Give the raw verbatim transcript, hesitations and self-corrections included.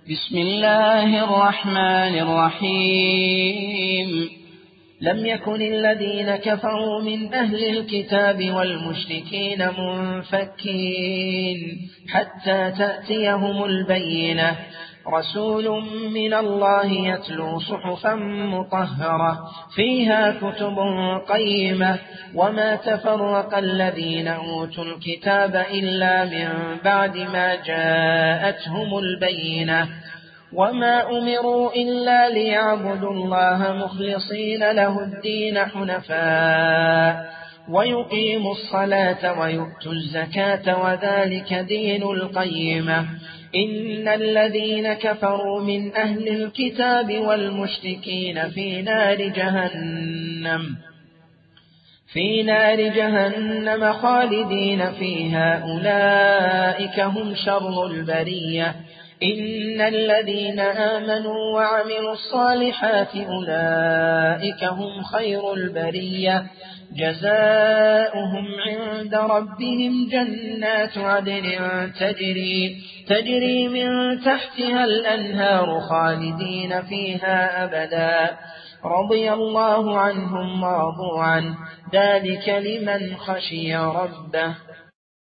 بسم الله الرحمن الرحيم. لم يكن الذين كفروا من أهل الكتاب والمشركين منفكين حتى تأتيهم البينة، رسول من الله يتلو صحفا مطهرة فيها كتب قيمة، وما تفرق الذين أوتوا الكتاب إلا من بعد ما جاءتهم البينة، وما أمروا إلا ليعبدوا الله مخلصين له الدين حنفاء ويقيموا الصلاة ويؤتوا الزكاة وذلك دين القيمة. إن الذين كفروا من أهل الكتاب والمشركين في نار جهنم في نار جهنم خالدين فيها، أولئك هم شر البرية. إن الذين آمنوا وعملوا الصالحات أولئك هم خير البرية، جزاؤهم عند ربهم جنات عدن تجري تجري من تحتها الأنهار خالدين فيها أبدا، رضي الله عنهم ورضوا عنه، ذلك لمن خشي ربه.